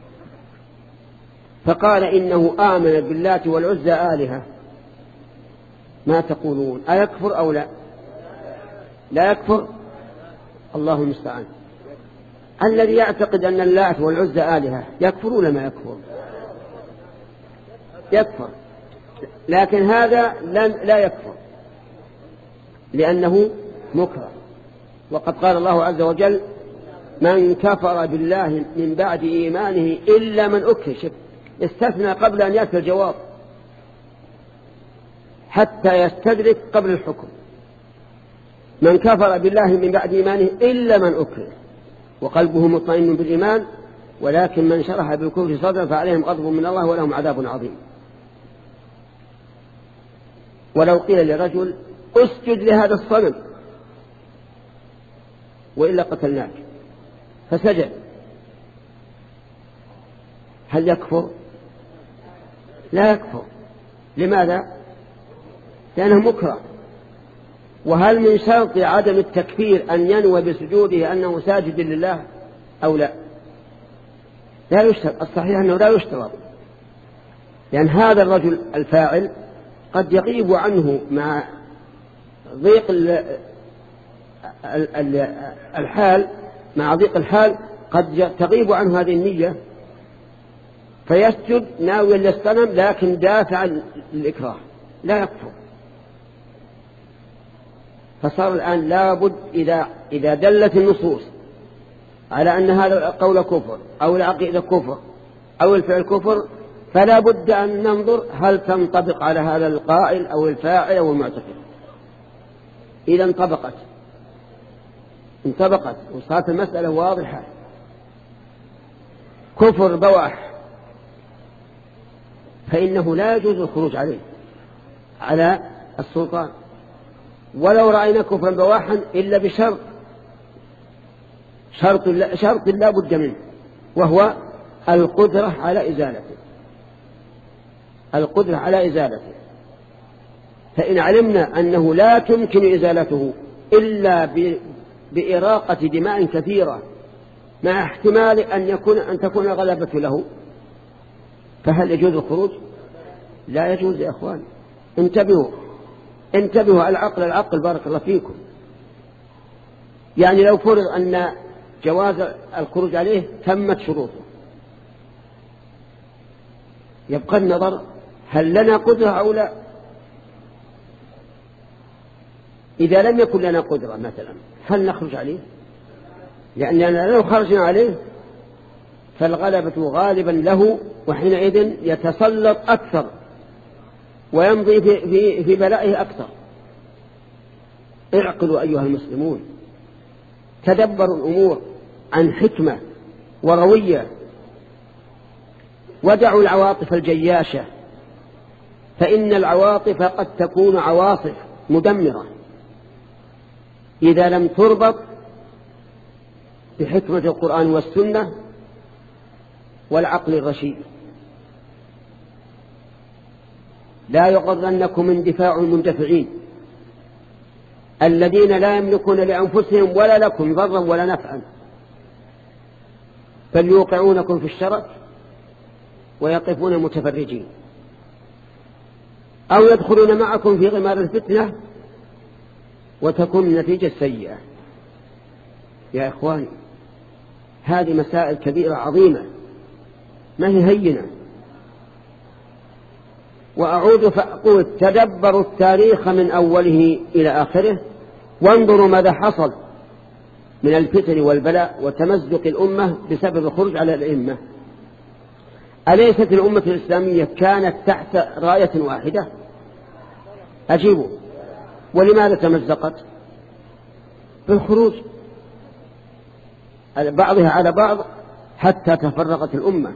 فقال: إنه آمن باللات والعزى آلهة، ما تقولون؟ أيكفر أو لا؟ لا يكفر. الله المستعان. الذي يعتقد أن اللات والعزى آلهة يكفر ولا ما يكفر؟ يكفر. لكن هذا لا يكفر لأنه مكره. وقد قال الله عز وجل: من كفر بالله من بعد إيمانه إلا من أكره. استثنى قبل أن يأتي الجواب حتى يستدرك قبل الحكم. من كفر بالله من بعد إيمانه إلا من أكره وقلبه مطمئن بالإيمان، ولكن من شرح بالكفر صدرا فعليهم غضب من الله ولهم عذاب عظيم. ولو قيل لرجل: اسجد لهذا الصنم وإلا قتلناك، فسجد، هل يكفر؟ لا يكفر. لماذا؟ لأنه مكره. وهل من شرط عدم التكفير أن ينوى بسجوده أنه ساجد لله أو لا؟ لا يشترط. الصحيح أنه لا يشترط، لأن هذا الرجل الفاعل قد يغيب عنه مع ضيق الحال مع ضيق الحال قد تغيب عنه هذه النية فيسجد ناويا للصنم لكن دافعا للإكراه، لا يكفر. فصار الآن لابد إذا, إذا دلت النصوص على أن هذا القول كفر أو العقيدة كفر أو الفعل كفر، فلا بد أن ننظر هل تنطبق على هذا القائل أو الفاعل أو المعتقد. إذا انطبقت انطبقت وصارت المسألة واضحة. كفر بواح فإنه لا يجوز الخروج عليه على السلطان، ولو رأينا كفرا بواحا إلا بشرط شرط لا, شرط لا بد منه، وهو القدرة على إزالته القدرة على إزالته. فإن علمنا أنه لا تمكن إزالته إلا بإراقة دماء كثيرة مع احتمال أن يكون أن تكون الغلبة له، فهل يجوز الخروج؟ لا يجوز يا أخوان. انتبهوا انتبهوا العقل العقل بارك الله فيكم. يعني لو فرض أن جواز الخروج عليه تمت شروطه، يبقى النظر هل لنا قدرة أو لا. إذا لم يكن لنا قدرة مثلا هل نخرج عليه؟ لأننا لو خرجنا عليه فالغلبة غالبا له، وحينئذ يتسلط أكثر ويمضي في, في, في بلائه أكثر. اعقلوا أيها المسلمون، تدبروا الأمور عن حكمة وروية، ودعوا العواطف الجياشة، فإن العواطف قد تكون عواصف مدمرة إذا لم تربط بحكمة القرآن والسنة والعقل الرشيد. لا يغرنكم اندفاع المندفعين الذين لا يملكون لأنفسهم ولا لكم ضرا ولا نفعا. فليوقعونكم في الشرك ويقفون متفرجين، أو يدخلون معكم في غمار الفتنة وتكون النتيجة سيئة. يا إخواني، هذه مسائل كبيرة عظيمة ما هي هينة. وأعود فأقول تدبروا التاريخ من أوله إلى آخره وانظروا ماذا حصل من الفتن والبلاء وتمزق الأمة بسبب الخروج على الأئمة. أليست الأمة الإسلامية كانت تحت راية واحدة؟ أجيبوا، ولماذا تمزقت؟ بالخروج بعضها على بعض حتى تفرقت الأمة.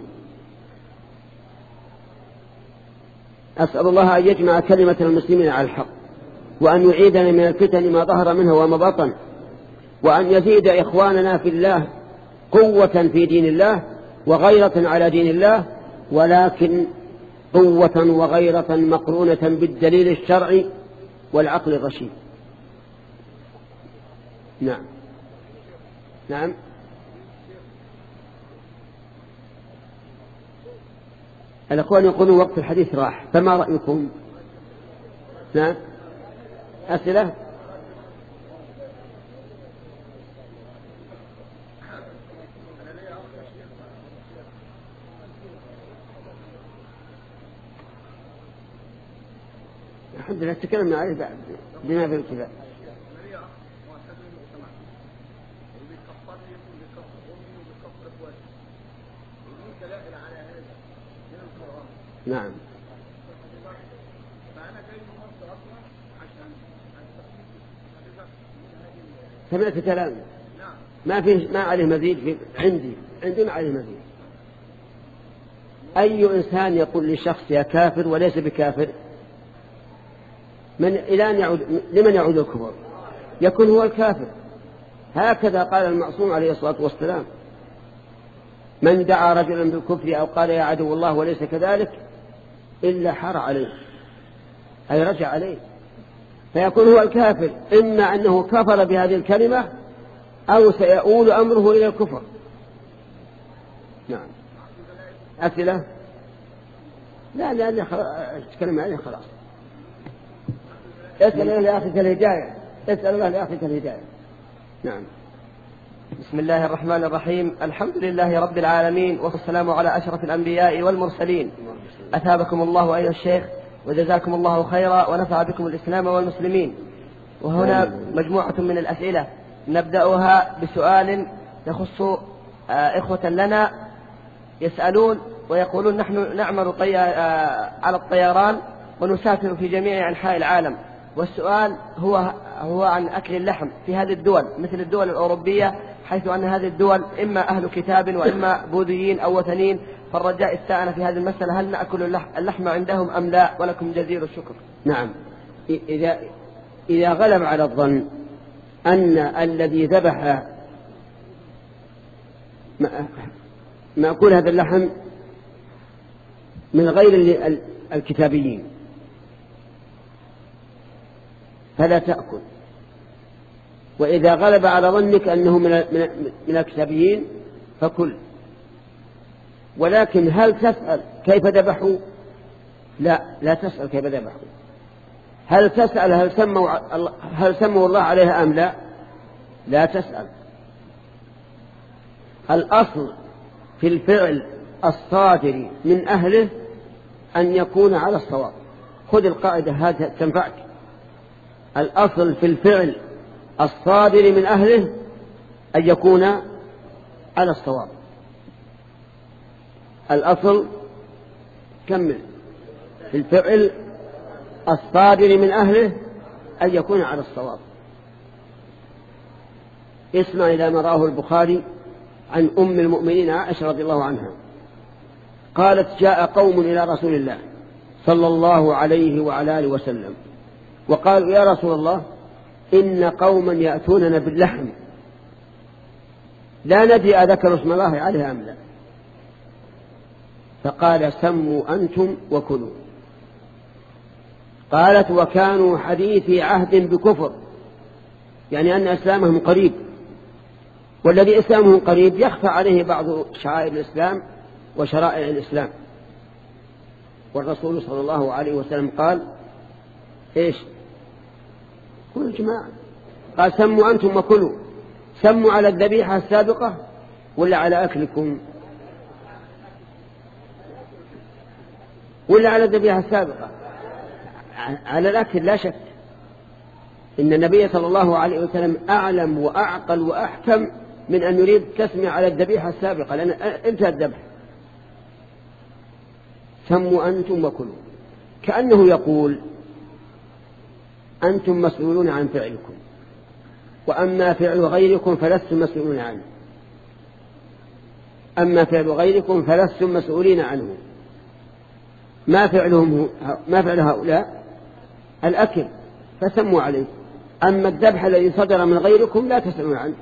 أسأل الله أن يجمع كلمة المسلمين على الحق، وأن يعيدنا من الفتن ما ظهر منها وما بطن، وأن يزيد إخواننا في الله قوة في دين الله وغيرة على دين الله، ولكن قوة وغيرة مقرونة بالدليل الشرعي والعقل الرشيد. نعم نعم الأخوان يقولون وقت الحديث راح، فما رأيكم؟ نعم أسئلة؟ الحمد لله تكلمنا عليه بعد بما في الكتاب. نعم سمعت كلام ما فيه ما عليه مزيد في عندي عندي ما عليه مزيد. أي إنسان يقول لشخص يا كافر وليس بكافر، من إلى أن يعود لمن يعود الكفر؟ يكون هو الكافر. هكذا قال المعصوم عليه الصلاة والسلام: من دعا رجلا بالكفر أو قال يا عدو الله وليس كذلك إلا حار عليه، أي رجع عليه، فيكون هو الكافر، إما أنه كفر بهذه الكلمة أو سيؤول أمره إلى الكفر. نعم أسئلة؟ لا لا لا أتكلم عنه خلاص. اسأل الله لأخذك الهداية، اسأل الله لأخذك الهداية. نعم. بسم الله الرحمن الرحيم. الحمد لله رب العالمين، والسلام على أشرف الأنبياء والمرسلين. أثابكم الله أيها الشيخ وجزاكم الله خيرا ونفع بكم الإسلام والمسلمين. وهنا مجموعة من الأسئلة نبدأها بسؤال يخص إخوة لنا يسألون ويقولون: نحن نعمل على الطيران ونسافر في جميع أنحاء العالم، والسؤال هو هو عن أكل اللحم في هذه الدول مثل الدول الأوروبية، حيث أن هذه الدول إما أهل كتاب وإما بوذيين أو وثنيين، فالرجاء استعان في هذه المسألة: هل نأكل اللحم عندهم أم لا؟ ولكم جزيل الشكر. نعم، إذا إذا غلب على الظن أن الذي ذبح مأكول هذا اللحم من غير الكتابيين فلا تأكل، وإذا غلب على ظنك أنه من من الكتابيين فكل. ولكن هل تسأل كيف ذبحوا؟ لا لا تسأل كيف ذبحوا. هل تسأل هل سموا هل سموا الله عليها أم لا؟ لا تسأل. الأصل في الفعل الصادر من أهله أن يكون على الصواب. خذ القاعدة هذه تنفعك. الأصل في الفعل الصادر من أهله أن يكون على الصواب. الأصل كمل في الفعل الصادر من أهله أن يكون على الصواب. اسمع إلى ما رواه البخاري عن أم المؤمنين عائشة رضي الله عنها قالت: جاء قوم إلى رسول الله صلى الله عليه وعلى آله وسلم وقالوا: يا رسول الله، إن قوما يأتوننا باللحم لا ندري أذكروا اسم الله عليها أم لا. فقال: سموا أنتم وكلوا. قالت: وكانوا حديثي عهد بكفر، يعني أن إسلامهم قريب، والذي إسلامه قريب يخفى عليه بعض شعائر الإسلام وشرائع الإسلام. والرسول صلى الله عليه وسلم قال إيش؟ كل جماعة قال سموا أنتم وكلوا. سموا على الذبيحة السابقة ولا على أكلكم؟ ولا على الذبيحة السابقة؟ على الأكل لا شك. إن النبي صلى الله عليه وسلم أعلم وأعقل وأحكم من أن يريد تسمية على الذبيحة السابقة، لأن انتهى الذبح. سموا أنتم وكلوا، كأنه يقول أنتم مسؤولون عن فعلكم، وأما فعل غيركم فلستم مسؤولون عنه. أما فعل غيركم فلستم مسؤولين عنه. ما فعلهم ما فعل هؤلاء؟ الأكل، فسموا عليه. أما الذبح الذي صدر من غيركم لا تسألون عنه.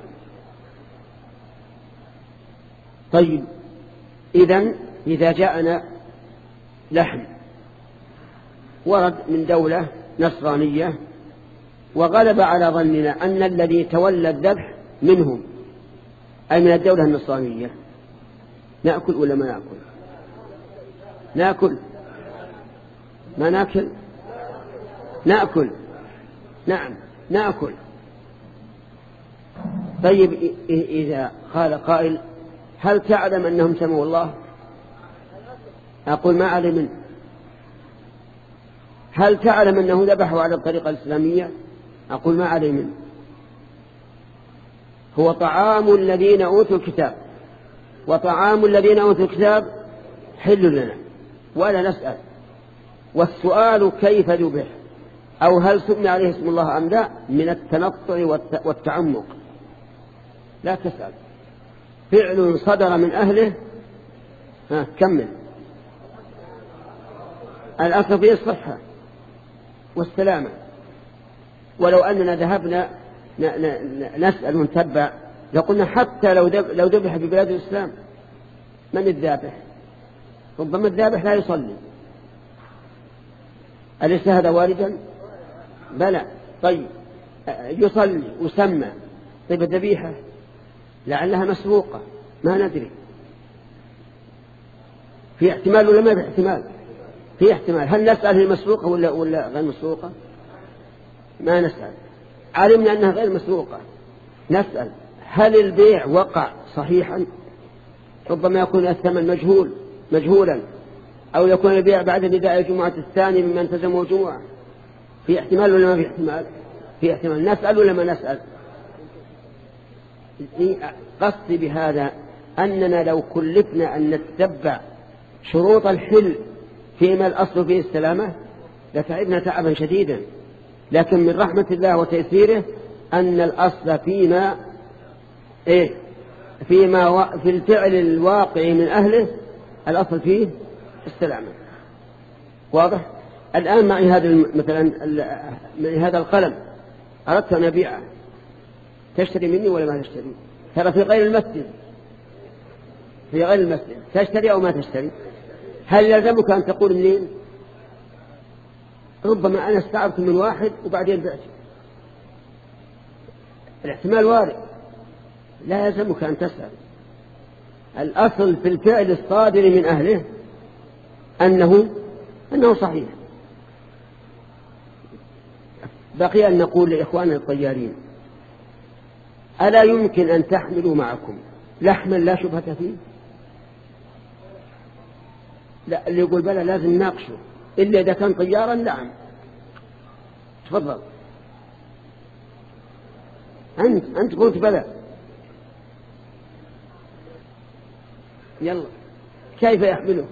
طيب، إذن إذا جاءنا لحم ورد من دولة نصرانية وغلب على ظننا أن الذي تولى الذبح منهم أي من الدولة النصرانية، نأكل ولا ما نأكل؟ نأكل. ما نأكل؟ نأكل. نعم نأكل. طيب، إذا قال قائل هل تعلم أنهم سموا الله؟ أقول ما علم منه. هل تعلم أنه ذبحوا على الطريقة الإسلامية؟ أقول ما علم منه. هو طعام الذين أوتوا الكتاب، وطعام الذين أوتوا الكتاب حل لنا ولا نسأل. والسؤال كيف ذبح أو هل سمي عليه اسم الله أم لا من التنطع والتعمق. لا تسأل. فعل صدر من أهله. ها كمل. الأصل فيه الصحة والسلامة. ولو أننا ذهبنا نسأل ونتبع لقلنا حتى لو ذبح في بلاد الإسلام من الذابح؟ ربما الذابح لا يصلي. أليس هذا واردا؟ بلى. طيب، يصلي وسمى. طيب الذبيحة لعلها مسروقة، ما ندري. في احتمال ولا ما في احتمال؟ في احتمال. هل نسأل هي مسروقة ولا ولا غير مسروقة؟ ما نسأل. علمنا أنها غير مسروقة نسأل هل البيع وقع صحيحا؟ ربما يكون الثمن مجهول مجهولا، أو يكون البيع بعد نداء الجمعة الثاني ممن التزموا الجمعة. في احتمال ولا ما في احتمال؟ في احتمال. نسأل ولا ما نسأل؟ قصدي بهذا أننا لو كلفنا أن نتبع شروط الحل فيما الأصل فيه السلامة لتعبنا تعبا شديدا. لكن من رحمة الله وتيسيره أن الأصل فيما إيه فيما و... في الفعل الواقع من أهله الأصل فيه السلامة. واضح؟ الآن معي هذا مثلا معي هذا القلم، أردت أن أبيعه، تشتري مني ولا ما تشتري؟ ترى في غير المسجد في غير المسجد تشتري أو ما تشتري؟ هل يلزمك أن تقول منين؟ ربما أنا استعرت من واحد وبعدين بعت. الاحتمال وارد. لا يلزمك أن تسأل. الأصل في الفعل الصادر من أهله أنه أنه صحيح. بقي أن نقول لإخواننا الطيارين ألا يمكن أن تحملوا معكم لحما لا شبهة فيه؟ لا، اللي يقول بلى لازم نناقشه إلا إذا كان طيارا. نعم تفضل. أنت أنت قلت بلى. يلا كيف يحمله؟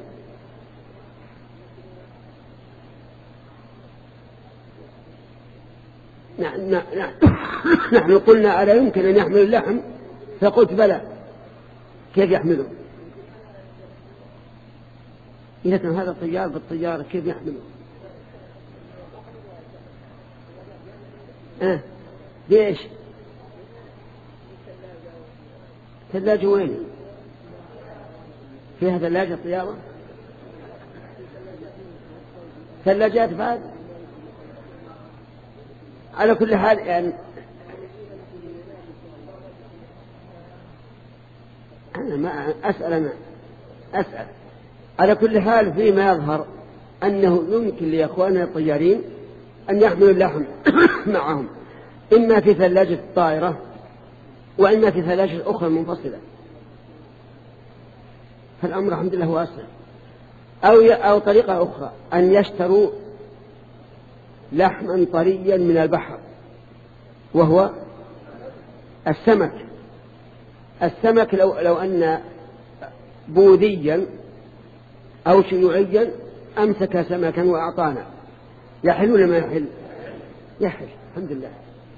نحن قلنا ألا يمكن أن يحمل اللحم، فقلت بلى. كيف يحمله؟ إذا كان هذا الطيار بالطيارة كيف يحمله؟ أه ليش؟ ثلاجة وين؟ فيها ثلاجة طيارة؟ ثلاجات بعد؟ على كل حال يعني ما أسأل أنا أسأل. على كل حال فيما يظهر أنه يمكن لإخواننا الطيارين أن يحملوا اللحم معهم إما في ثلاجة الطائرة وإما في ثلاجة أخرى منفصلة، فالأمر الحمد لله واسع. أو أو طريقة أخرى أن يشتروا لحما طريا من البحر وهو السمك. السمك لو لو أن بوذيا أو شيوعيا أمسك سمكا وأعطانا، يحل ولا ما يحل؟ يحل الحمد لله.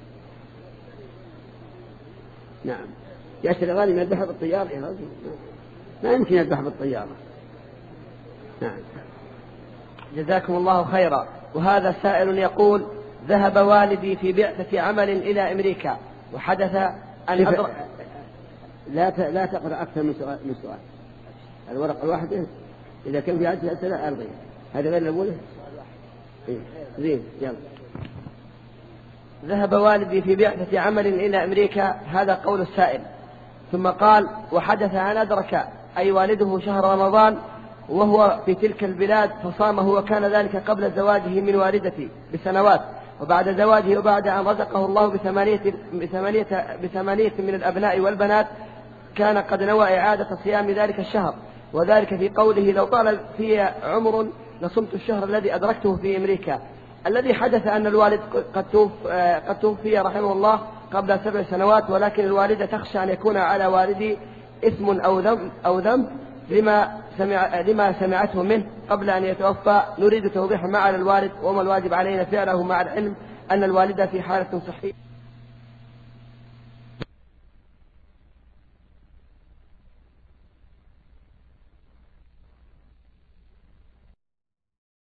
نعم. يشتري غالي من الذهب بالطيارة يا رجل، ما يمكن يذبح بالطيارة. نعم. جزاكم الله خيرا. وهذا سائل يقول: ذهب والدي في بعثة عمل إلى أمريكا وحدث أن أدرك. لا لا تقرأ أكثر من سؤال. من سؤال الورقة الواحدة إذا كان في عدة أسئلة ألغي. هذا غير الأولى. زين يلا. ذهب والدي في بعثة عمل إلى أمريكا، هذا قول السائل. ثم قال: وحدث أن أدرك أي والده شهر رمضان وهو في تلك البلاد فصامه، وكان ذلك قبل زواجه من والدتي بسنوات، وبعد زواجه وبعد أن رزقه الله بثمانية, بثمانية, بثمانية من الأبناء والبنات كان قد نوى إعادة صيام ذلك الشهر، وذلك في قوله: لو طال في عمر لصمت الشهر الذي أدركته في أمريكا. الذي حدث أن الوالد قد توفي رحمه الله قبل سبع سنوات، ولكن الوالدة تخشى أن يكون على والدي إثم أو ذنب أو ذنب لما سمع لما سمعته منه قبل أن يتوفى. نريد توضيح ما على الوالد وما الواجب علينا فعله، مع العلم أن الوالدة في حالة صحية.